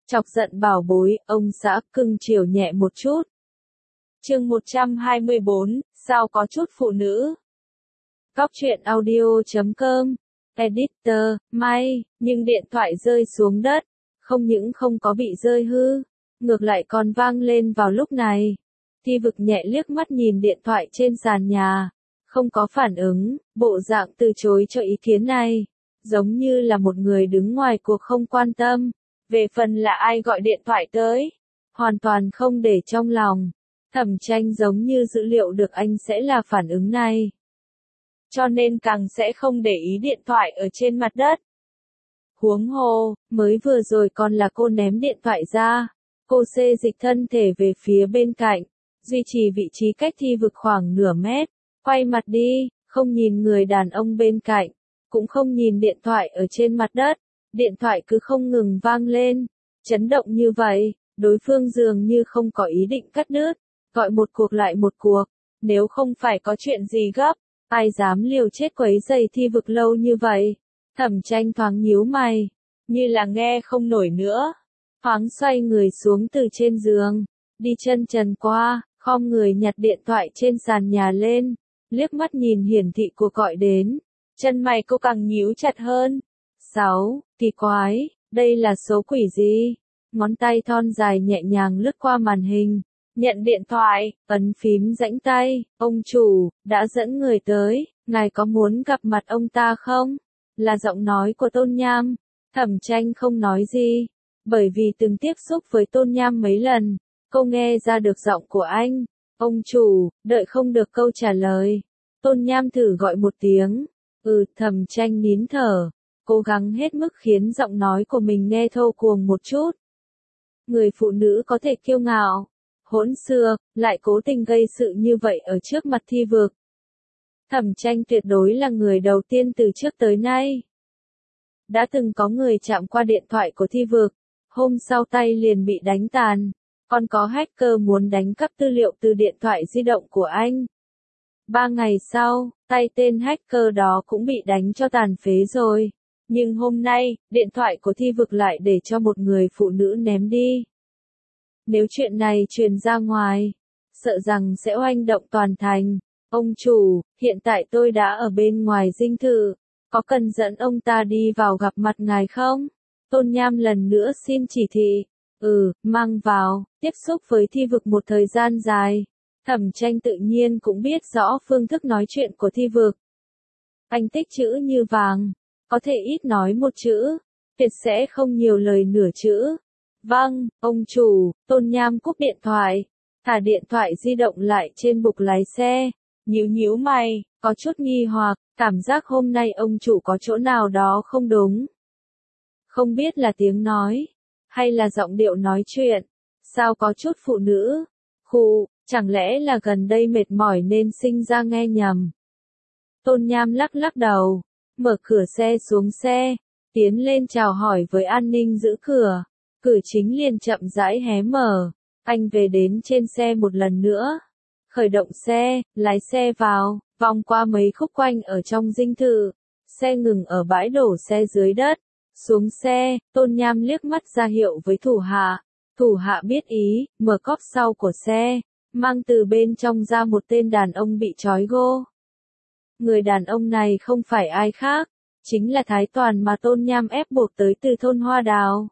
Chọc giận bảo bối, ông xã cưng chiều nhẹ một chút. Chương 124, sao có chút phụ nữ. Cóc truyện audio.com. Editor, may, nhưng điện thoại rơi xuống đất, không những không có bị rơi hư, ngược lại còn vang lên vào lúc này. Thi Vực nhẹ liếc mắt nhìn điện thoại trên sàn nhà, không có phản ứng, bộ dạng từ chối cho ý kiến này, giống như là một người đứng ngoài cuộc không quan tâm. Về phần là ai gọi điện thoại tới, hoàn toàn không để trong lòng. Thẩm Tranh giống như dữ liệu được anh sẽ là phản ứng này, cho nên càng sẽ không để ý điện thoại ở trên mặt đất. Huống hồ, mới vừa rồi còn là cô ném điện thoại ra, cô xê dịch thân thể về phía bên cạnh, duy trì vị trí cách Thi Vực khoảng nửa mét, quay mặt đi, không nhìn người đàn ông bên cạnh, cũng không nhìn điện thoại ở trên mặt đất. Điện thoại cứ không ngừng vang lên, chấn động như vậy, đối phương dường như không có ý định cắt đứt, gọi một cuộc lại một cuộc, nếu không phải có chuyện gì gấp, ai dám liều chết quấy rầy Thi Vực lâu như vậy. Thẩm Tranh thoáng nhíu mày, như là nghe không nổi nữa, thoáng xoay người xuống từ trên giường, đi chân trần qua, khom người nhặt điện thoại trên sàn nhà lên, liếc mắt nhìn hiển thị cuộc gọi đến, chân mày cô càng nhíu chặt hơn. 6, kỳ quái, đây là số quỷ gì? Ngón tay thon dài nhẹ nhàng lướt qua màn hình, nhận điện thoại, ấn phím rãnh tay, ông chủ, đã dẫn người tới, ngài có muốn gặp mặt ông ta không? Là giọng nói của Tôn Nham. Thẩm Tranh không nói gì, bởi vì từng tiếp xúc với Tôn Nham mấy lần, cô nghe ra được giọng của anh. Ông chủ, đợi không được câu trả lời. Tôn Nham thử gọi một tiếng. Thẩm Tranh nín thở, cố gắng hết mức khiến giọng nói của mình nghe thô cuồng một chút. Người phụ nữ có thể kiêu ngạo, hỗn xược, lại cố tình gây sự như vậy ở trước mặt Thi Vực. Thẩm Tranh tuyệt đối là người đầu tiên từ trước tới nay. Đã từng có người chạm qua điện thoại của Thi Vực, hôm sau tay liền bị đánh tàn, còn có hacker muốn đánh cắp tư liệu từ điện thoại di động của anh. 3 ngày sau, tay tên hacker đó cũng bị đánh cho tàn phế rồi. Nhưng hôm nay, điện thoại của Thi Vực lại để cho một người phụ nữ ném đi. Nếu chuyện này truyền ra ngoài, sợ rằng sẽ oanh động toàn thành. Ông chủ, hiện tại tôi đã ở bên ngoài dinh thự, có cần dẫn ông ta đi vào gặp mặt ngài không? Tôn Nham lần nữa xin chỉ thị. Mang vào. Tiếp xúc với Thi Vực một thời gian dài, Thẩm Tranh tự nhiên cũng biết rõ phương thức nói chuyện của Thi Vực. Anh tích chữ như vàng, có thể ít nói một chữ, tuyệt sẽ không nhiều lời nửa chữ. Vâng, ông chủ. Tôn Nham cúp điện thoại, thả điện thoại di động lại trên bục lái xe, nhíu mày, có chút nghi hoặc, cảm giác hôm nay ông chủ có chỗ nào đó không đúng. Không biết là tiếng nói, hay là giọng điệu nói chuyện, sao có chút phụ nữ. Chẳng lẽ là gần đây mệt mỏi nên sinh ra nghe nhầm. Tôn Nham lắc đầu, mở cửa xe xuống xe, tiến lên chào hỏi với an ninh giữ cửa. Cửa chính liền chậm rãi hé mở, anh về đến trên xe một lần nữa. Khởi động xe, lái xe vào, vòng qua mấy khúc quanh ở trong dinh thự. Xe ngừng ở bãi đổ xe dưới đất. Xuống xe, Tôn Nham liếc mắt ra hiệu với thủ hạ. Thủ hạ biết ý, mở cốp sau của xe, mang từ bên trong ra một tên đàn ông bị trói gô. Người đàn ông này không phải ai khác, chính là Thái Toàn mà Tôn Nham ép buộc tới từ thôn Hoa Đào.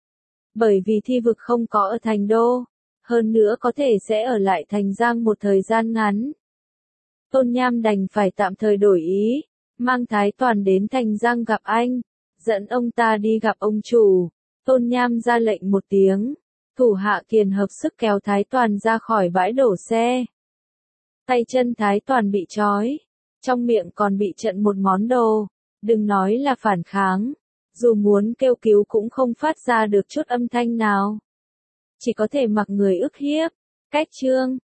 Bởi vì Thi Vực không có ở thành đô, hơn nữa có thể sẽ ở lại Thành Giang một thời gian ngắn. Tôn Nham đành phải tạm thời đổi ý, mang Thái Toàn đến Thành Giang gặp anh, dẫn ông ta đi gặp ông chủ. Tôn Nham ra lệnh một tiếng, thủ hạ kiền hợp sức kéo Thái Toàn ra khỏi bãi đổ xe. Tay chân Thái Toàn bị trói, trong miệng còn bị trận một món đồ, đừng nói là phản kháng, dù muốn kêu cứu cũng không phát ra được chút âm thanh nào. Chỉ có thể mặc người ức hiếp. Cách chương